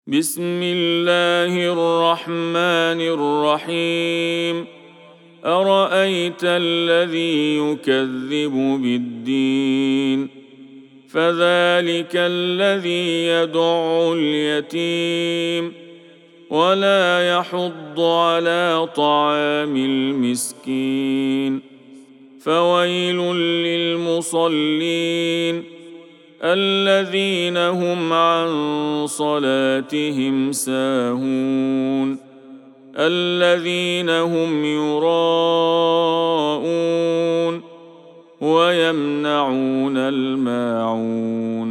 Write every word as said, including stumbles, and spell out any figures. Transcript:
بسم الله الرحمن الرحيم أرأيت الذي يكذب بالدين فذلك الذي يدع اليتيم ولا يحض على طعام المسكين فويل للمصلين الذين هم عن صلاتهم ساهون الذين هم يراءون ويمنعون الماعون